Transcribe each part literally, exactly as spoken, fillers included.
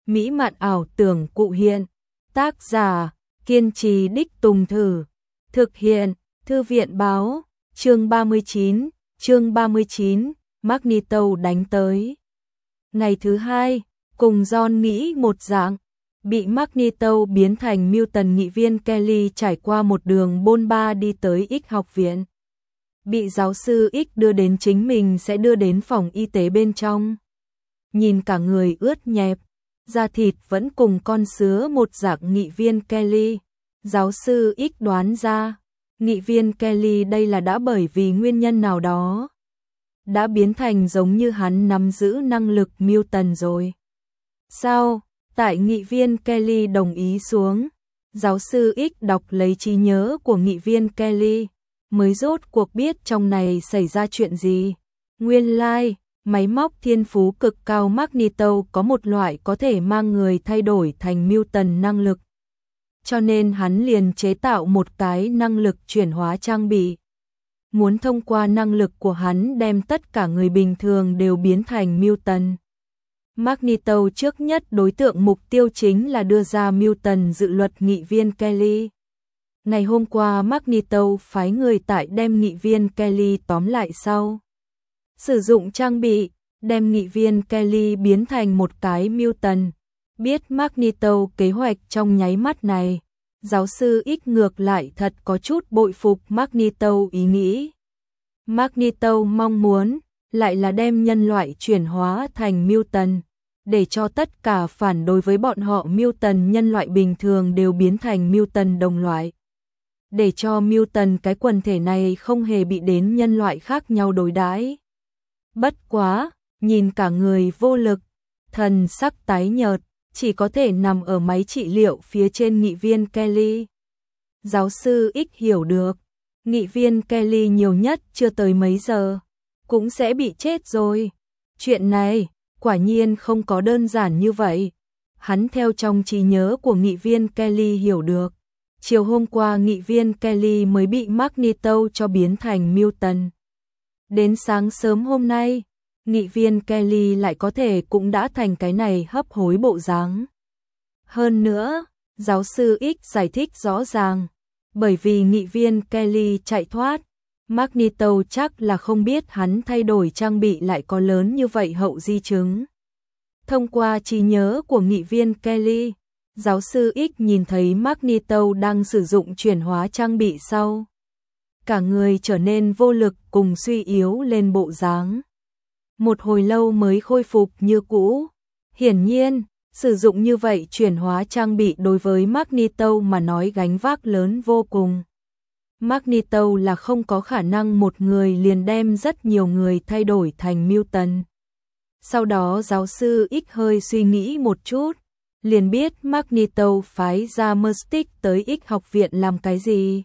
mỹ mạn ảo tưởng cụ hiện. Tác giả, kiên trì đích tùng thử. Thực hiện, Thư viện báo, chương ba mươi chín, chương ba mươi chín, Magneto đánh tới. Ngày thứ hai, cùng John nghĩ một dạng, bị Magneto biến thành mutant nghị viên Kelly trải qua một đường bôn ba đi tới X học viện. Bị giáo sư X đưa đến chính mình sẽ đưa đến phòng y tế bên trong. Nhìn cả người ướt nhẹp, da thịt vẫn cùng con sứa một dạng nghị viên Kelly. Giáo sư X đoán ra, nghị viên Kelly đây là đã bởi vì nguyên nhân nào đó đã biến thành giống như hắn nắm giữ năng lực mutant rồi. Sao? Tại nghị viên Kelly đồng ý xuống, giáo sư X đọc lấy trí nhớ của nghị viên Kelly, mới rốt cuộc biết trong này xảy ra chuyện gì. Nguyên lai, like, máy móc thiên phú cực cao Magneto có một loại có thể mang người thay đổi thành mutant năng lực. Cho nên hắn liền chế tạo một cái năng lực chuyển hóa trang bị. Muốn thông qua năng lực của hắn đem tất cả người bình thường đều biến thành mutant. Magneto trước nhất đối tượng mục tiêu chính là đưa ra mutant dự luật nghị viên Kelly. Ngày hôm qua Magneto phái người tại đem nghị viên Kelly tóm lại sau. Sử dụng trang bị, đem nghị viên Kelly biến thành một cái mutant. Biết Magneto kế hoạch trong nháy mắt này, giáo sư X ngược lại thật có chút bội phục Magneto ý nghĩ. Magneto mong muốn, lại là đem nhân loại chuyển hóa thành mutant, để cho tất cả phản đối với bọn họ mutant nhân loại bình thường đều biến thành mutant đồng loại. Để cho mutant cái quần thể này không hề bị đến nhân loại khác nhau đối đãi. Bất quá, nhìn cả người vô lực, thần sắc tái nhợt, chỉ có thể nằm ở máy trị liệu phía trên nghị viên Kelly. Giáo sư X hiểu được, nghị viên Kelly nhiều nhất chưa tới mấy giờ, cũng sẽ bị chết rồi. Chuyện này, quả nhiên không có đơn giản như vậy. Hắn theo trong trí nhớ của nghị viên Kelly hiểu được, chiều hôm qua nghị viên Kelly mới bị Magneto cho biến thành mutant. Đến sáng sớm hôm nay, nghị viên Kelly lại có thể cũng đã thành cái này hấp hối bộ dáng. Hơn nữa, giáo sư X giải thích rõ ràng, bởi vì nghị viên Kelly chạy thoát, Magneto chắc là không biết hắn thay đổi trang bị lại có lớn như vậy hậu di chứng. Thông qua trí nhớ của nghị viên Kelly, giáo sư X nhìn thấy Magneto đang sử dụng chuyển hóa trang bị sau. Cả người trở nên vô lực cùng suy yếu lên bộ dáng. Một hồi lâu mới khôi phục như cũ. Hiển nhiên, sử dụng như vậy chuyển hóa trang bị đối với Magneto mà nói gánh vác lớn vô cùng. Magneto là không có khả năng một người liền đem rất nhiều người thay đổi thành mutant. Sau đó giáo sư X hơi suy nghĩ một chút, liền biết Magneto phái ra Mystique tới X học viện làm cái gì.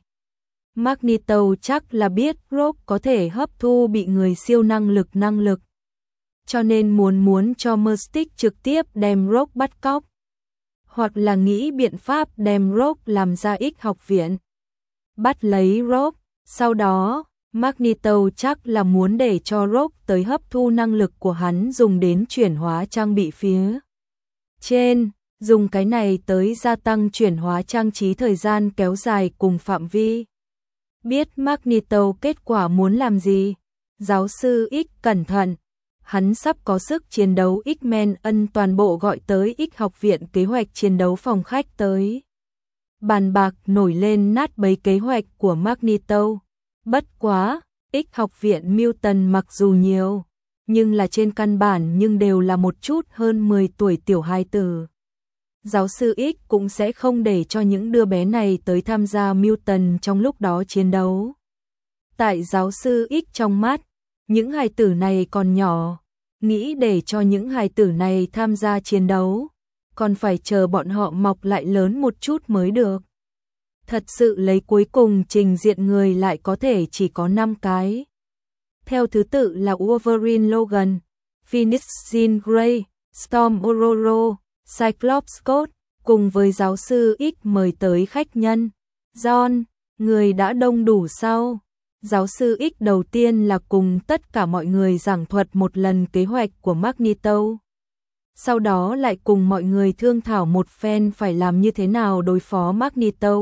Magneto chắc là biết Rogue có thể hấp thu bị người siêu năng lực năng lực. Cho nên muốn muốn cho Mystique trực tiếp đem Rogue bắt cóc. Hoặc là nghĩ biện pháp đem Rogue làm ra X học viện. Bắt lấy Rogue, sau đó, Magneto chắc là muốn để cho Rogue tới hấp thu năng lực của hắn dùng đến chuyển hóa trang bị phía trên, dùng cái này tới gia tăng chuyển hóa trang trí thời gian kéo dài cùng phạm vi. Biết Magneto kết quả muốn làm gì, giáo sư X cẩn thận, hắn sắp có sức chiến đấu X-Men ân toàn bộ gọi tới X học viện kế hoạch chiến đấu phòng khách tới. Bàn bạc nổi lên nát bấy kế hoạch của Magneto. Bất quá, X học viện mutant mặc dù nhiều, nhưng là trên căn bản nhưng đều là một chút hơn mười tuổi tiểu hài tử. Giáo sư X cũng sẽ không để cho những đứa bé này tới tham gia mutant trong lúc đó chiến đấu. Tại giáo sư X trong mắt, những hài tử này còn nhỏ, nghĩ để cho những hài tử này tham gia chiến đấu, còn phải chờ bọn họ mọc lại lớn một chút mới được. Thật sự lấy cuối cùng trình diện người lại có thể chỉ có năm cái. Theo thứ tự là Wolverine Logan, Phoenix Jean Grey, Storm Ororo, Cyclops Scott, cùng với giáo sư X mời tới khách nhân. John, người đã đông đủ sau. Giáo sư X đầu tiên là cùng tất cả mọi người giảng thuật một lần kế hoạch của Magneto. sau đó lại cùng mọi người thương thảo một phen phải làm như thế nào đối phó Magneto.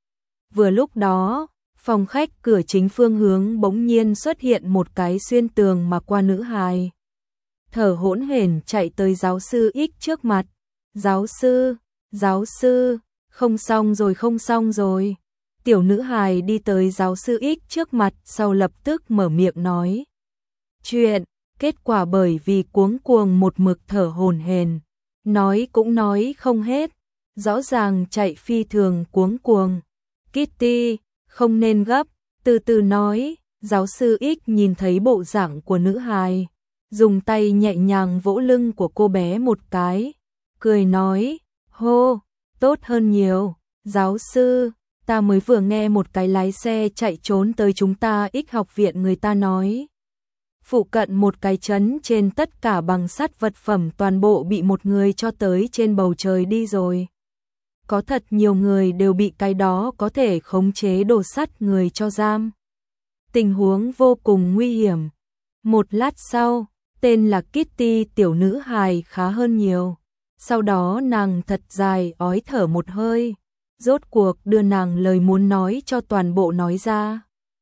Vừa lúc đó, phòng khách cửa chính phương hướng bỗng nhiên xuất hiện một cái xuyên tường mà qua nữ hài. Thở hỗn hển chạy tới giáo sư X trước mặt. Giáo sư, giáo sư, không xong rồi không xong rồi. Tiểu nữ hài đi tới giáo sư X trước mặt sau lập tức mở miệng nói. Chuyện, kết quả bởi vì cuống cuồng một mực thở hổn hển, nói cũng nói không hết, rõ ràng chạy phi thường cuống cuồng. Kitty, không nên gấp, từ từ nói. Giáo sư X nhìn thấy bộ dạng của nữ hài, dùng tay nhẹ nhàng vỗ lưng của cô bé một cái, cười nói, hô, tốt hơn nhiều. Giáo sư, ta mới vừa nghe một cái lái xe chạy trốn tới chúng ta X học viện, người ta nói phụ cận một cái trấn trên tất cả bằng sắt vật phẩm toàn bộ bị một người cho tới trên bầu trời đi rồi. Có thật nhiều người đều bị cái đó có thể khống chế đồ sắt người cho giam. Tình huống vô cùng nguy hiểm. Một lát sau, tên là Kitty tiểu nữ hài khá hơn nhiều. Sau đó nàng thật dài ói thở một hơi, rốt cuộc đưa nàng lời muốn nói cho toàn bộ nói ra.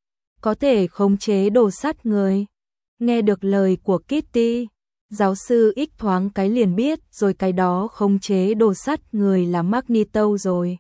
Có thể khống chế đồ sắt người. Nghe được lời của Kitty, giáo sư X thoáng cái liền biết rồi cái đó khống chế đồ sắt người là Magneto rồi.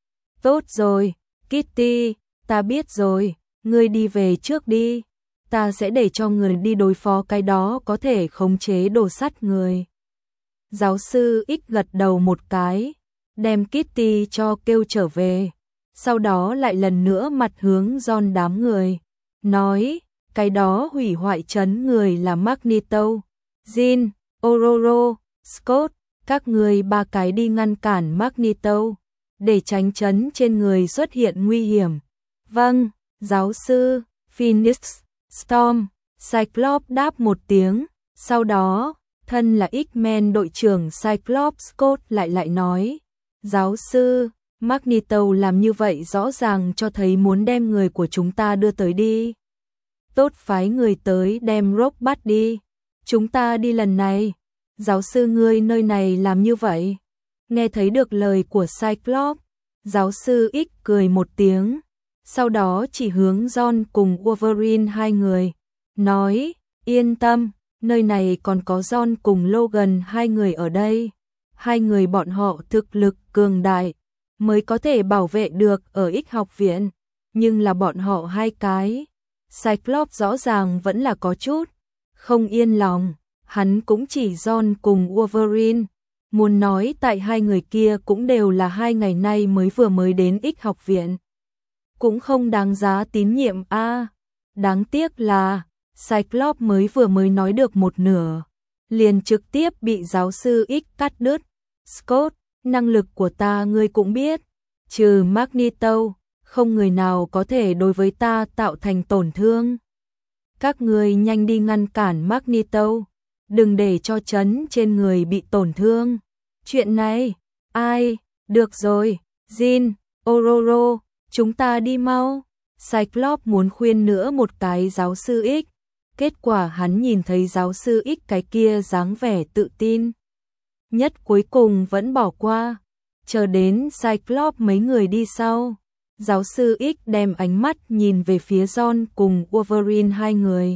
Tốt rồi, Kitty, ta biết rồi, ngươi đi về trước đi, ta sẽ để cho người đi đối phó cái đó có thể khống chế đồ sắt người. Giáo sư X gật đầu một cái, đem Kitty cho kêu trở về, sau đó lại lần nữa mặt hướng John đám người, nói, cái đó hủy hoại trấn người là Magneto, Jean, Ororo, Scott, các người ba cái đi ngăn cản Magneto, để tránh trấn trên người xuất hiện nguy hiểm. Vâng, giáo sư. Phoenix, Storm, Cyclops đáp một tiếng, sau đó, thân là X-Men đội trưởng Cyclops Scott lại lại nói, giáo sư, Magneto làm như vậy rõ ràng cho thấy muốn đem người của chúng ta đưa tới đi. Tốt, phái người tới đem Rogue bắt đi, chúng ta đi lần này. Giáo sư, ngươi nơi này làm như vậy. Nghe thấy được lời của Cyclops, giáo sư X cười một tiếng, sau đó chỉ hướng John cùng Wolverine hai người, nói, yên tâm, nơi này còn có John cùng Logan hai người ở đây. Hai người bọn họ thực lực cường đại, mới có thể bảo vệ được ở X học viện, nhưng là bọn họ hai cái. Cyclops rõ ràng vẫn là có chút không yên lòng, hắn cũng chỉ John cùng Wolverine, muốn nói tại hai người kia cũng đều là hai ngày nay mới vừa mới đến X học viện. Cũng không đáng giá tín nhiệm a. À, đáng tiếc là Cyclops mới vừa mới nói được một nửa, liền trực tiếp bị giáo sư X cắt đứt. Scott, năng lực của ta ngươi cũng biết, trừ Magneto, không người nào có thể đối với ta tạo thành tổn thương. Các ngươi nhanh đi ngăn cản Magneto, đừng để cho trấn trên người bị tổn thương. Chuyện này, ai, được rồi, Jean, Ororo, chúng ta đi mau. Cyclops muốn khuyên nữa một cái giáo sư X, kết quả hắn nhìn thấy giáo sư X cái kia dáng vẻ tự tin nhất cuối cùng vẫn bỏ qua, chờ đến Cyclops mấy người đi sau. Giáo sư X đem ánh mắt nhìn về phía John cùng Wolverine hai người,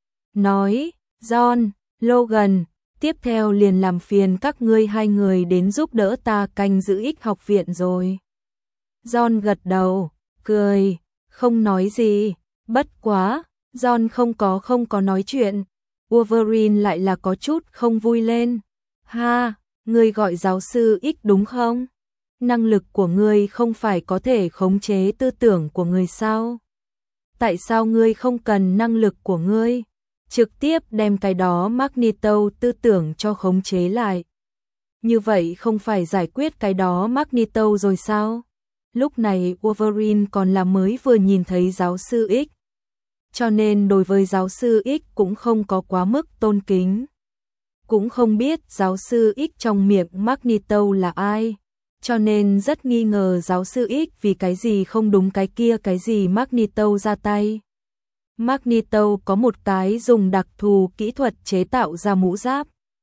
nói, John, Logan, tiếp theo liền làm phiền các ngươi hai người đến giúp đỡ ta canh giữ X học viện rồi. John gật đầu, cười, không nói gì, bất quá, John không có không có nói chuyện, Wolverine lại là có chút không vui lên. Ha, ngươi gọi giáo sư X đúng không? Năng lực của ngươi không phải có thể khống chế tư tưởng của người sao? Tại sao ngươi không cần năng lực của ngươi, trực tiếp đem cái đó Magneto tư tưởng cho khống chế lại? Như vậy không phải giải quyết cái đó Magneto rồi sao? Lúc này Wolverine còn là mới vừa nhìn thấy giáo sư X, cho nên đối với giáo sư X cũng không có quá mức tôn kính. Cũng không biết giáo sư X trong miệng Magneto là ai, cho nên rất nghi ngờ giáo sư X vì cái gì không đúng cái kia cái gì Magneto ra tay. Magneto có một cái dùng đặc thù kỹ thuật chế tạo ra mũ giáp.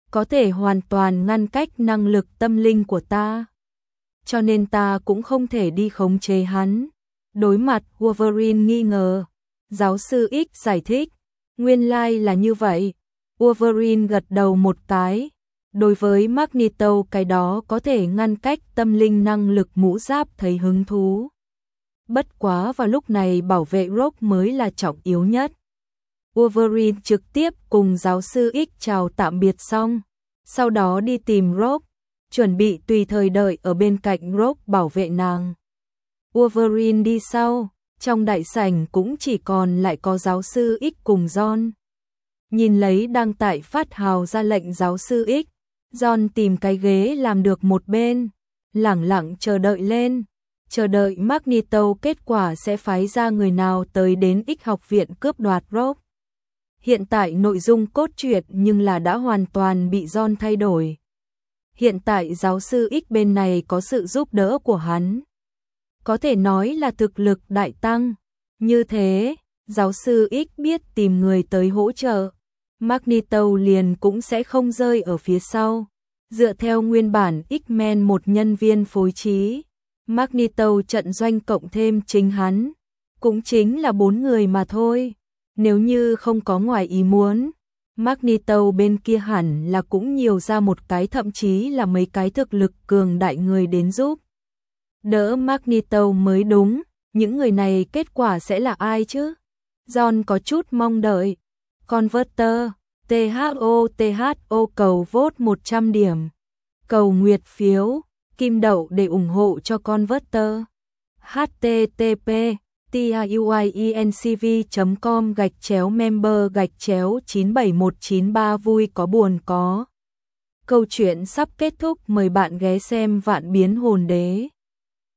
có thể hoàn toàn ngăn cách năng lực tâm linh của ta. Cho nên ta cũng không thể đi khống chế hắn. Đối mặt Wolverine nghi ngờ, giáo sư X giải thích, nguyên lai là như vậy. Wolverine gật đầu một cái. Đối với Magneto cái đó có thể ngăn cách tâm linh năng lực mũ giáp thấy hứng thú. Bất quá vào lúc này bảo vệ Rogue mới là trọng yếu nhất. Wolverine trực tiếp cùng giáo sư X chào tạm biệt xong, sau đó đi tìm Rogue, chuẩn bị tùy thời đợi ở bên cạnh Rogue bảo vệ nàng. Wolverine đi sau, trong đại sảnh cũng chỉ còn lại có giáo sư X cùng John. Nhìn lấy đang tại phát hào ra lệnh giáo sư X, John tìm cái ghế làm được một bên, lẳng lặng chờ đợi lên, chờ đợi Magneto kết quả sẽ phái ra người nào tới đến X học viện cướp đoạt Rogue. Hiện tại nội dung cốt truyện nhưng là đã hoàn toàn bị John thay đổi. Hiện tại giáo sư X bên này có sự giúp đỡ của hắn. Có thể nói là thực lực đại tăng. Như thế, giáo sư X biết tìm người tới hỗ trợ. Magneto liền cũng sẽ không rơi ở phía sau. Dựa theo nguyên bản X-Men một nhân viên phối trí, Magneto trận doanh cộng thêm chính hắn, cũng chính là bốn người mà thôi. Nếu như không có ngoài ý muốn, Magneto bên kia hẳn là cũng nhiều ra một cái thậm chí là mấy cái thực lực cường đại người đến giúp đỡ Magneto mới đúng. Những người này kết quả sẽ là ai chứ? John có chút mong đợi. Converter, tê hát o tê hát o cầu vote một trăm điểm. Cầu nguyệt phiếu, kim đậu để ủng hộ cho Converter. http tiuiencv chấm com gạch chéo member gạch chéo chín bảy một chín ba vui có buồn có. Câu chuyện sắp kết thúc, mời bạn ghé xem Vạn Biến Hồn Đế.